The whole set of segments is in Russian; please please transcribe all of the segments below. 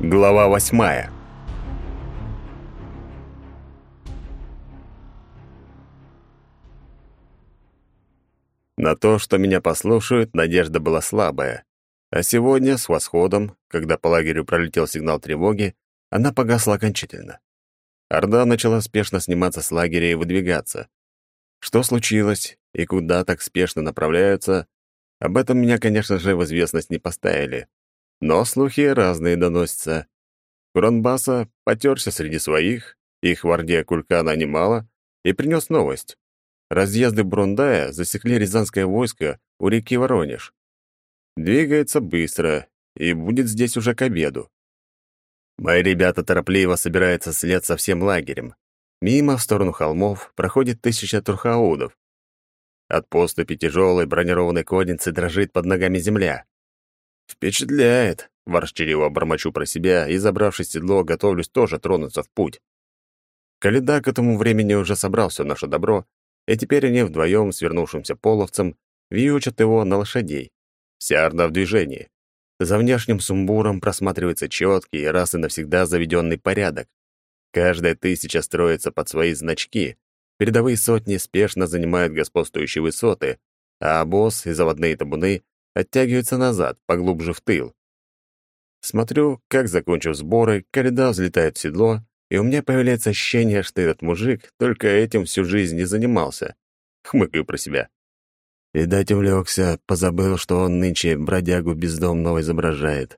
Глава 8. На то, что меня послушают, надежда была слабая. А сегодня, с восходом, когда по лагерю пролетел сигнал тревоги, она погасла окончательно. Орда начала спешно сниматься с лагеря и выдвигаться. Что случилось и куда так спешно направляются, об этом меня, конечно же, в известность не поставили. Но слухи разные доносятся. Куранбаса потерся среди своих, их в Орде Кулькана немало, и принес новость. Разъезды Брундая засекли рязанское войско у реки Воронеж. Двигается быстро и будет здесь уже к обеду. Мои ребята торопливо собираются вслед со всем лагерем. Мимо, в сторону холмов, проходит 1000 турхаудов. От поступи тяжелой бронированной конницы дрожит под ногами земля. «Впечатляет!» — ворчливо бормочу про себя и, забравшись в седло, готовлюсь тоже тронуться в путь. Коляда к этому времени уже собрал все наше добро, и теперь они вдвоем с вернувшимся половцем вьючат его на лошадей. Вся орда в движении. За внешним сумбуром просматривается четкий и раз и навсегда заведенный порядок. Каждая 1000 строится под свои значки, передовые сотни спешно занимают господствующие высоты, а обоз и заводные табуны оттягиваются назад, поглубже в тыл. Смотрю, как, закончив сборы, Коляда взлетает в седло, и у меня появляется ощущение, что этот мужик только этим всю жизнь не занимался. Хмыкаю про себя. Видать, увлекся, позабыл, что он нынче бродягу бездомного изображает.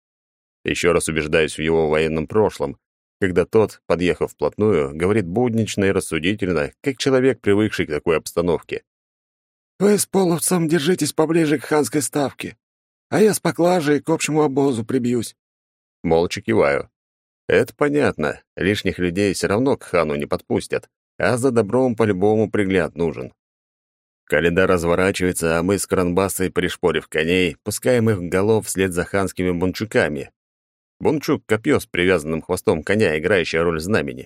Еще раз убеждаюсь в его военном прошлом, когда тот, подъехав вплотную, говорит буднично и рассудительно, как человек, привыкший к такой обстановке. «Вы с половцем держитесь поближе к ханской ставке, а я с поклажей к общему обозу прибьюсь». Молча киваю. Это понятно, лишних людей все равно к хану не подпустят, а за добром по-любому пригляд нужен. Коляда разворачивается, а мы с Кранбасой, пришпорив коней, пускаем их в галоп вслед за ханскими бунчуками. Бунчук — копье с привязанным хвостом коня, играющее роль знамени.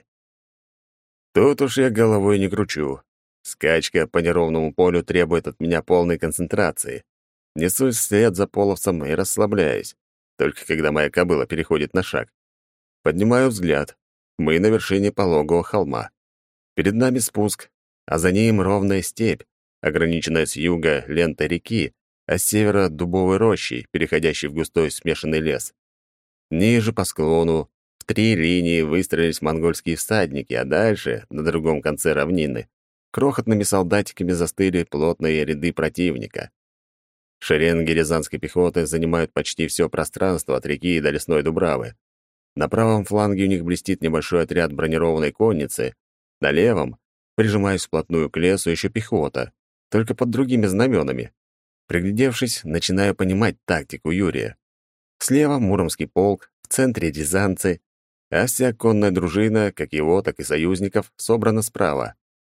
Тут уж я головой не кручу. Скачка по неровному полю требует от меня полной концентрации. Несусь вслед за половцем и расслабляюсь, только когда моя кобыла переходит на шаг. Поднимаю взгляд. Мы на вершине пологого холма. Перед нами спуск, а за ним ровная степь, ограниченная с юга лентой реки, а с севера — дубовой рощей, переходящей в густой смешанный лес. Ниже по склону в 3 линии выстроились монгольские всадники, а дальше, на другом конце равнины, крохотными солдатиками застыли плотные ряды противника. Шеренги рязанской пехоты занимают почти все пространство от реки до лесной дубравы. На правом фланге у них блестит небольшой отряд бронированной конницы, на левом, прижимаясь вплотную к лесу, еще пехота, только под другими знаменами. Приглядевшись, начинаю понимать тактику Юрия. Слева Муромский полк, в центре рязанцы, а вся конная дружина, как его, так и союзников, собрана справа.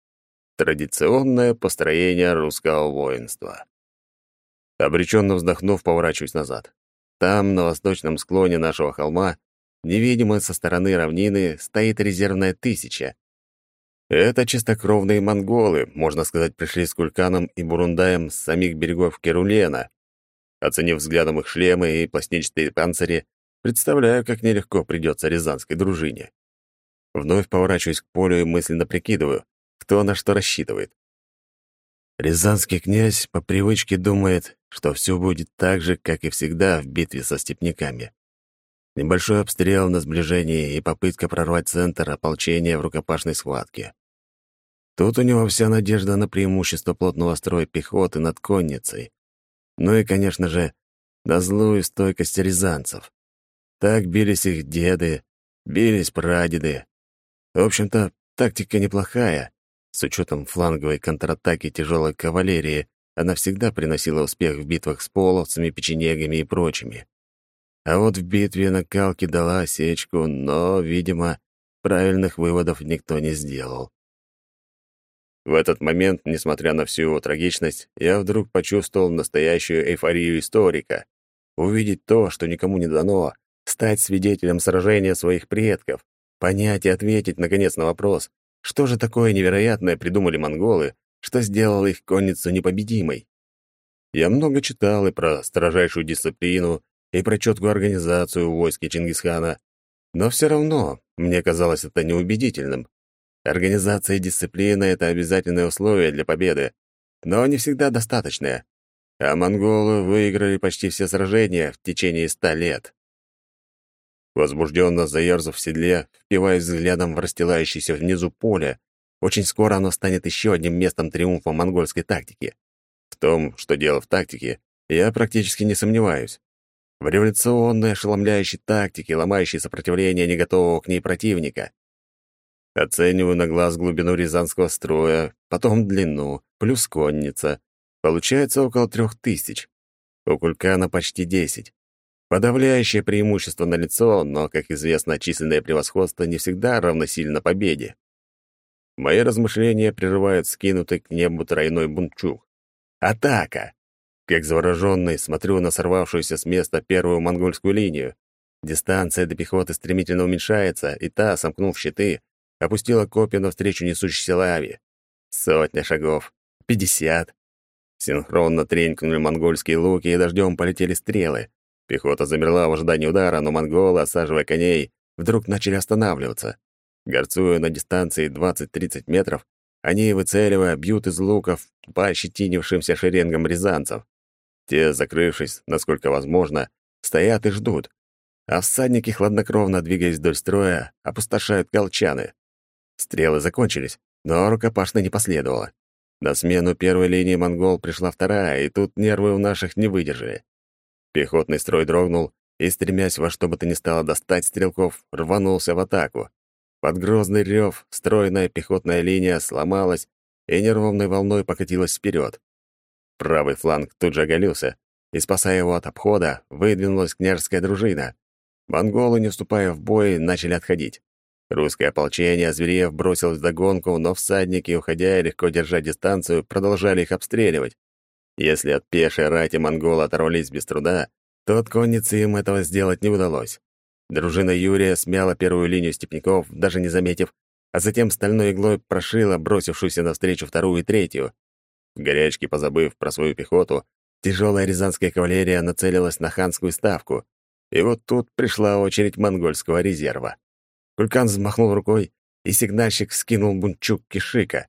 Традиционное построение русского воинства. Обреченно вздохнув, поворачиваюсь назад. Там, на восточном склоне нашего холма, невидимо со стороны равнины, стоит резервная 1000. Это чистокровные монголы, можно сказать, пришли с Кульканом и Бурундаем с самих берегов Керулена. Оценив взглядом их шлемы и пластинчатые панцири, представляю, как нелегко придется рязанской дружине. Вновь поворачиваюсь к полю и мысленно прикидываю, кто на что рассчитывает. Рязанский князь по привычке думает, что все будет так же, как и всегда в битве со степняками. Небольшой обстрел на сближении и попытка прорвать центр ополчения в рукопашной схватке. Тут у него вся надежда на преимущество плотного строя пехоты над конницей. Ну и, конечно же, на злую стойкость рязанцев. Так бились их деды, бились прадеды. В общем-то, тактика неплохая. С учетом фланговой контратаки тяжелой кавалерии, она всегда приносила успех в битвах с половцами, печенегами и прочими. А вот в битве на Калке дала осечку, но, видимо, правильных выводов никто не сделал. В этот момент, несмотря на всю его трагичность, я вдруг почувствовал настоящую эйфорию историка. Увидеть то, что никому не дано, стать свидетелем сражения своих предков, понять и ответить, наконец, на вопрос, что же такое невероятное придумали монголы, что сделало их конницу непобедимой. Я много читал и про строжайшую дисциплину, и про четкую организацию войск Чингисхана. Но все равно мне казалось это неубедительным. Организация и дисциплина — это обязательные условия для победы, но не всегда достаточные. А монголы выиграли почти все сражения в течение 100 лет. Возбужденно заерзав в седле, впиваясь взглядом в расстилающееся внизу поле, очень скоро оно станет еще одним местом триумфа монгольской тактики. В том, что дело в тактике, я практически не сомневаюсь. В революционной, ошеломляющей тактике, ломающей сопротивление не готового к ней противника. Оцениваю на глаз глубину рязанского строя, потом длину, плюс конница. Получается около 3000. У Кулькана почти 10. Подавляющее преимущество налицо, но, как известно, численное превосходство не всегда равносильно победе. Мои размышления прерывают скинутый к небу тройной бунчук. Атака! Как заворожённый, смотрю на сорвавшуюся с места первую монгольскую линию. Дистанция до пехоты стремительно уменьшается, и та, сомкнув щиты, опустила копья навстречу несущейся лаве. 100 шагов, 50. Синхронно тренькнули монгольские луки, и дождем полетели стрелы. Пехота замерла в ожидании удара, но монголы, осаживая коней, вдруг начали останавливаться. Горцуя на дистанции 20-30 метров, они, выцеливая, бьют из луков по ощетинившимся шеренгам рязанцев. Те, закрывшись, насколько возможно, стоят и ждут, а всадники, хладнокровно двигаясь вдоль строя, опустошают колчаны. Стрелы закончились, но рукопашной не последовало. На смену первой линии монгол пришла вторая, и тут нервы у наших не выдержали. Пехотный строй дрогнул и, стремясь во что бы то ни стало достать стрелков, рванулся в атаку. Под грозный рев стройная пехотная линия сломалась и неровной волной покатилась вперед. Правый фланг тут же оголился, и, спасая его от обхода, выдвинулась княжеская дружина. Монголы, не вступая в бой, начали отходить. Русское ополчение, озверев, бросилось вдогонку, но всадники, уходя и легко держа дистанцию, продолжали их обстреливать. Если от пешей рати монголы оторвались без труда, то от конницы им этого сделать не удалось. Дружина Юрия смяла первую линию степняков, даже не заметив, а затем стальной иглой прошила бросившуюся навстречу вторую и третью. В горячке, позабыв про свою пехоту, тяжелая рязанская кавалерия нацелилась на ханскую ставку. И вот тут пришла очередь монгольского резерва. Кулькан взмахнул рукой, и сигнальщик скинул бунчук кишика.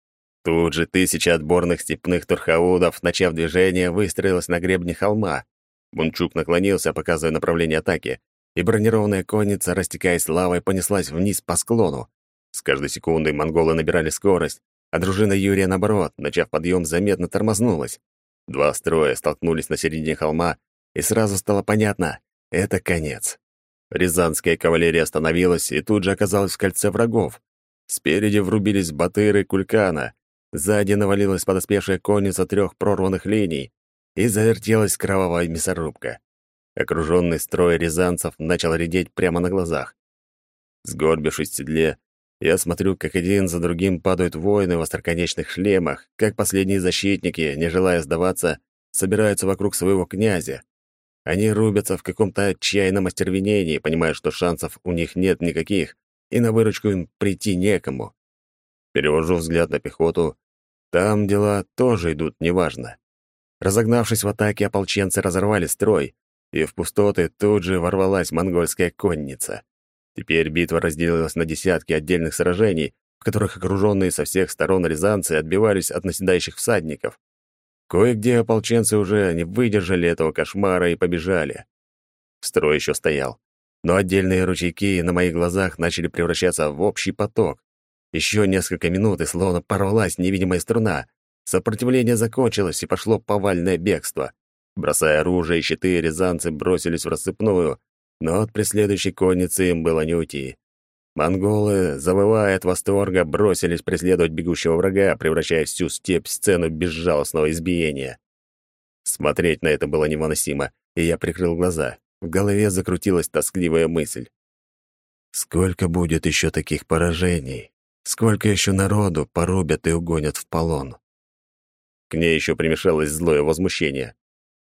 Тут же 1000 отборных степных турхаудов, начав движение, выстроилась на гребне холма. Бунчук наклонился, показывая направление атаки, и бронированная конница, растекаясь лавой, понеслась вниз по склону. С каждой секундой монголы набирали скорость, а дружина Юрия, наоборот, начав подъем, заметно тормознулась. Два строя столкнулись на середине холма, и сразу стало понятно — это конец. Рязанская кавалерия остановилась и тут же оказалась в кольце врагов. Спереди врубились батыры Кулькана, сзади навалилась подоспевшая конница 3 прорванных линий, и завертелась кровавая мясорубка. Окруженный строй рязанцев начал редеть прямо на глазах. Сгорбившись в седле, я смотрю, как один за другим падают воины в остроконечных шлемах, как последние защитники, не желая сдаваться, собираются вокруг своего князя. Они рубятся в каком-то отчаянном остервенении, понимая, что шансов у них нет никаких, и на выручку им прийти некому. Перевожу взгляд на пехоту. Там дела тоже идут неважно. Разогнавшись в атаке, ополченцы разорвали строй, и в пустоты тут же ворвалась монгольская конница. Теперь битва разделилась на десятки отдельных сражений, в которых окруженные со всех сторон рязанцы отбивались от наседающих всадников. Кое-где ополченцы уже не выдержали этого кошмара и побежали. Строй еще стоял, но отдельные ручейки на моих глазах начали превращаться в общий поток. Еще несколько минут, и словно порвалась невидимая струна. Сопротивление закончилось, и пошло повальное бегство. Бросая оружие и щиты, рязанцы бросились в рассыпную, но от преследующей конницы им было не уйти. Монголы, завывая от восторга, бросились преследовать бегущего врага, превращая всю степь в сцену безжалостного избиения. Смотреть на это было невыносимо, и я прикрыл глаза. В голове закрутилась тоскливая мысль. Сколько будет еще таких поражений? Сколько еще народу порубят и угонят в полон? К ней еще примешалось злое возмущение.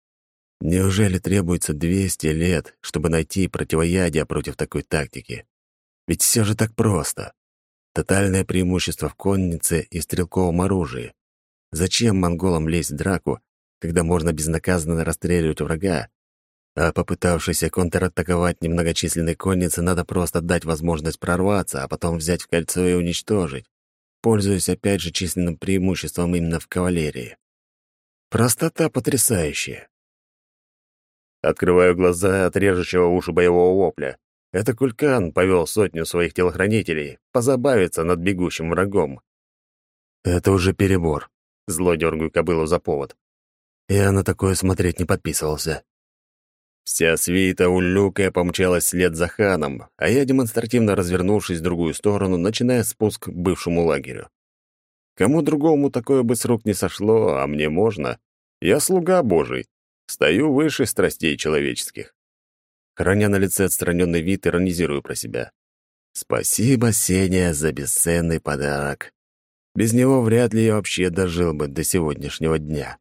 Неужели требуется 200 лет, чтобы найти противоядие против такой тактики? Ведь все же так просто. Тотальное преимущество в коннице и стрелковом оружии. Зачем монголам лезть в драку, когда можно безнаказанно расстреливать врага? А попытавшийся контратаковать немногочисленной коннице надо просто дать возможность прорваться, а потом взять в кольцо и уничтожить, пользуясь опять же численным преимуществом именно в кавалерии. Простота потрясающая. Открываю глаза от режущего уши боевого вопля. Это Кулькан повел сотню своих телохранителей позабавиться над бегущим врагом. Это уже перебор. Зло дергаю кобылу за повод. Я на такое смотреть не подписывался. Вся свита улюкая помчалась вслед за ханом, а я, демонстративно развернувшись в другую сторону, начинаю спуск к бывшему лагерю. Кому другому такое бы с рук не сошло, а мне можно. Я слуга Божий, стою выше страстей человеческих. Храня на лице отстраненный вид, иронизирую про себя. Спасибо, Сеня, за бесценный подарок. Без него вряд ли я вообще дожил бы до сегодняшнего дня.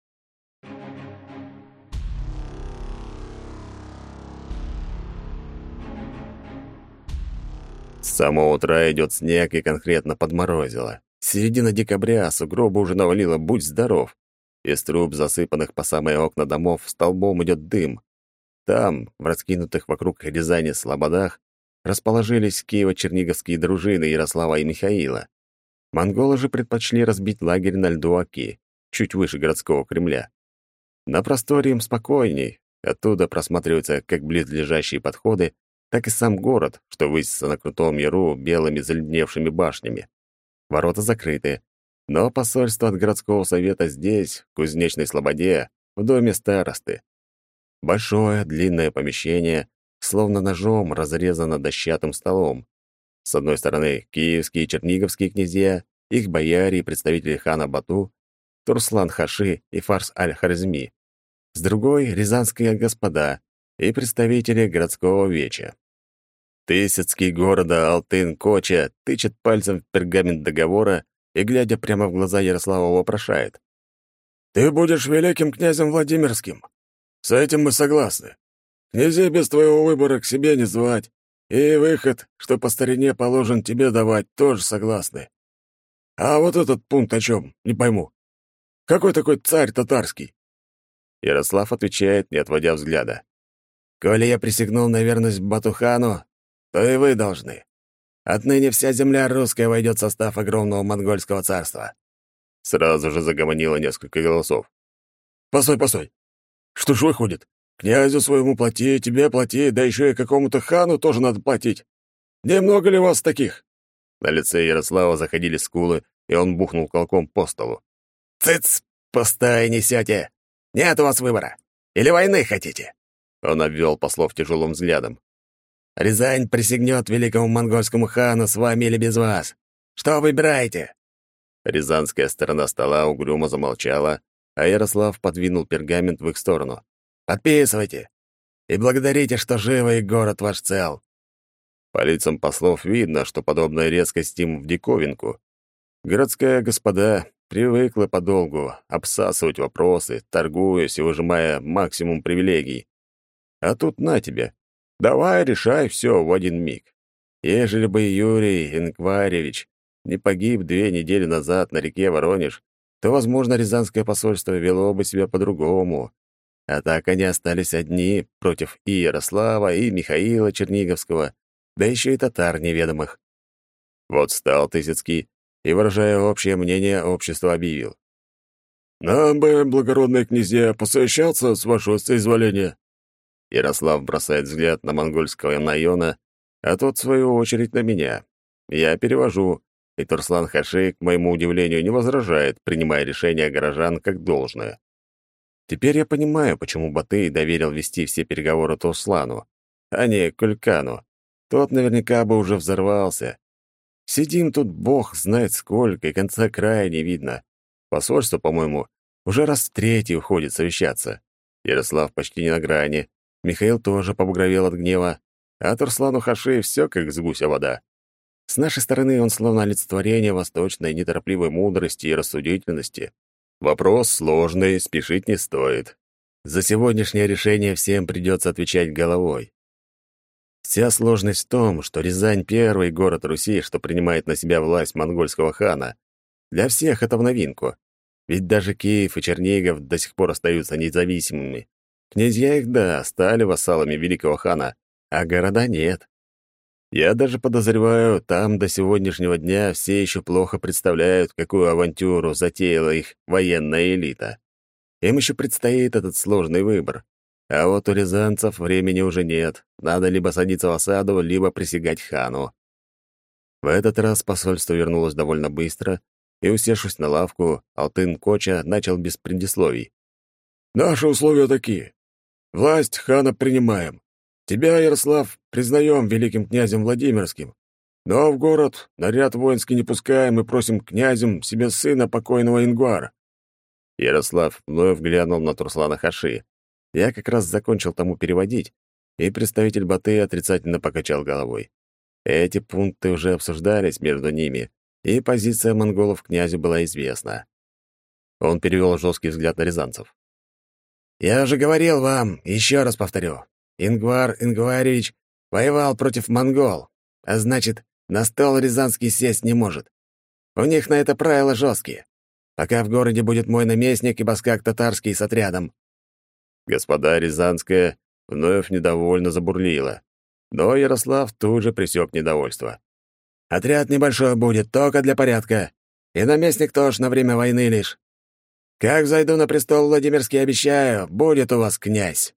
С самого утра идет снег и конкретно подморозило. Середина декабря, сугробы уже навалило, будь здоров. Из труб, засыпанных по самые окна домов, столбом идет дым. Там, в раскинутых вокруг Рязани слободах, расположились киево-черниговские дружины Ярослава и Михаила. Монголы же предпочли разбить лагерь на льду Оки, чуть выше городского Кремля. На просторе им спокойней, оттуда просматриваются как близлежащие подходы, так и сам город, что высится на крутом яру белыми заледневшими башнями. Ворота закрыты, но посольство от городского совета здесь, в Кузнечной Слободе, в доме старосты. Большое, длинное помещение, словно ножом разрезано дощатым столом. С одной стороны киевские и черниговские князья, их бояре и представители хана Бату, Турслан-Хаши и Фарс-аль-Хорезми. С другой — рязанские господа и представители городского веча. Тысяцкий города Алтын-Коча тычет пальцем в пергамент договора и, глядя прямо в глаза Ярослава, вопрошает. «Ты будешь великим князем Владимирским. С этим мы согласны. Князей без твоего выбора к себе не звать, и выход, что по старине положен тебе давать, тоже согласны. А вот этот пункт о чем? Не пойму. Какой такой царь татарский?» Ярослав отвечает, не отводя взгляда. «Коли я присягнул на верность Батухану, то и вы должны. Отныне вся земля русская войдет в состав огромного монгольского царства». Сразу же загомонило несколько голосов. «Постой. Что ж выходит? Князю своему плати, тебе плати, да еще и какому-то хану тоже надо платить. Немного ли вас таких?» На лице Ярослава заходили скулы, и он бухнул кулаком по столу. «Цыц! Пустое несете! Нет у вас выбора! Или войны хотите?» Он обвел послов тяжелым взглядом. «Рязань присягнет великому монгольскому хану с вами или без вас. Что выбираете?» Рязанская сторона стола угрюмо замолчала, а Ярослав подвинул пергамент в их сторону. «Подписывайте! И благодарите, что живы и город ваш цел!» По лицам послов видно, что подобная резкость им в диковинку. Городская господа привыкла подолгу обсасывать вопросы, торгуясь и выжимая максимум привилегий. А тут на тебе. Давай решай все в один миг. Ежели бы Юрий Инкваревич не погиб 2 недели назад на реке Воронеж, то, возможно, рязанское посольство вело бы себя по-другому. А так они остались одни против и Ярослава, и Михаила Черниговского, да еще и татар неведомых. Вот встал Тысяцкий и, выражая общее мнение, общество объявил. «Нам бы, благородные князья, посовещаться с вашего соизволения». Ярослав бросает взгляд на монгольского Найона, а тот, в свою очередь, на меня. Я перевожу, и Турслан-Хаши, к моему удивлению, не возражает, принимая решение горожан как должное. Теперь я понимаю, почему Батый доверил вести все переговоры Турслану, а не Кулькану. Тот наверняка бы уже взорвался. Сидим тут бог знает сколько, и конца края не видно. Посольство, по-моему, уже раз в 3 уходит совещаться. Ярослав почти не на грани, Михаил тоже побагровел от гнева, а Турслану Хаши все как с гуся вода. С нашей стороны он словно олицетворение восточной неторопливой мудрости и рассудительности. Вопрос сложный, спешить не стоит. За сегодняшнее решение всем придется отвечать головой. Вся сложность в том, что Рязань — первый город Руси, что принимает на себя власть монгольского хана. Для всех это в новинку. Ведь даже Киев и Чернигов до сих пор остаются независимыми. Князья их, да, стали вассалами великого хана, а города нет. Я даже подозреваю, там до сегодняшнего дня все еще плохо представляют, какую авантюру затеяла их военная элита. Им еще предстоит этот сложный выбор. А вот у рязанцев времени уже нет. Надо либо садиться в осаду, либо присягать хану. В этот раз посольство вернулось довольно быстро, и, усевшись на лавку, Алтын Коча начал без предисловий. «Наши условия такие. Власть хана принимаем. Тебя, Ярослав, признаем великим князем Владимирским. Но в город наряд воинский не пускаем и просим князем себе сына покойного Ингвара». Ярослав вновь глянул на Турслана Хаши. Я как раз закончил тому переводить, и представитель Батыя отрицательно покачал головой. Эти пункты уже обсуждались между ними, и позиция монголов к князю была известна. Он перевел жесткий взгляд на рязанцев. «Я уже говорил вам, еще раз повторю. Ингвар Ингваревич воевал против монгол, а значит, на стол рязанский сесть не может. У них на это правила жесткие. Пока в городе будет мой наместник и баскак татарский с отрядом». Господа Рязанская вновь недовольно забурлила, но Ярослав тут же пресек недовольство. «Отряд небольшой будет, только для порядка. И наместник тоже на время войны лишь. Как зайду на престол Владимирский, обещаю, будет у вас князь».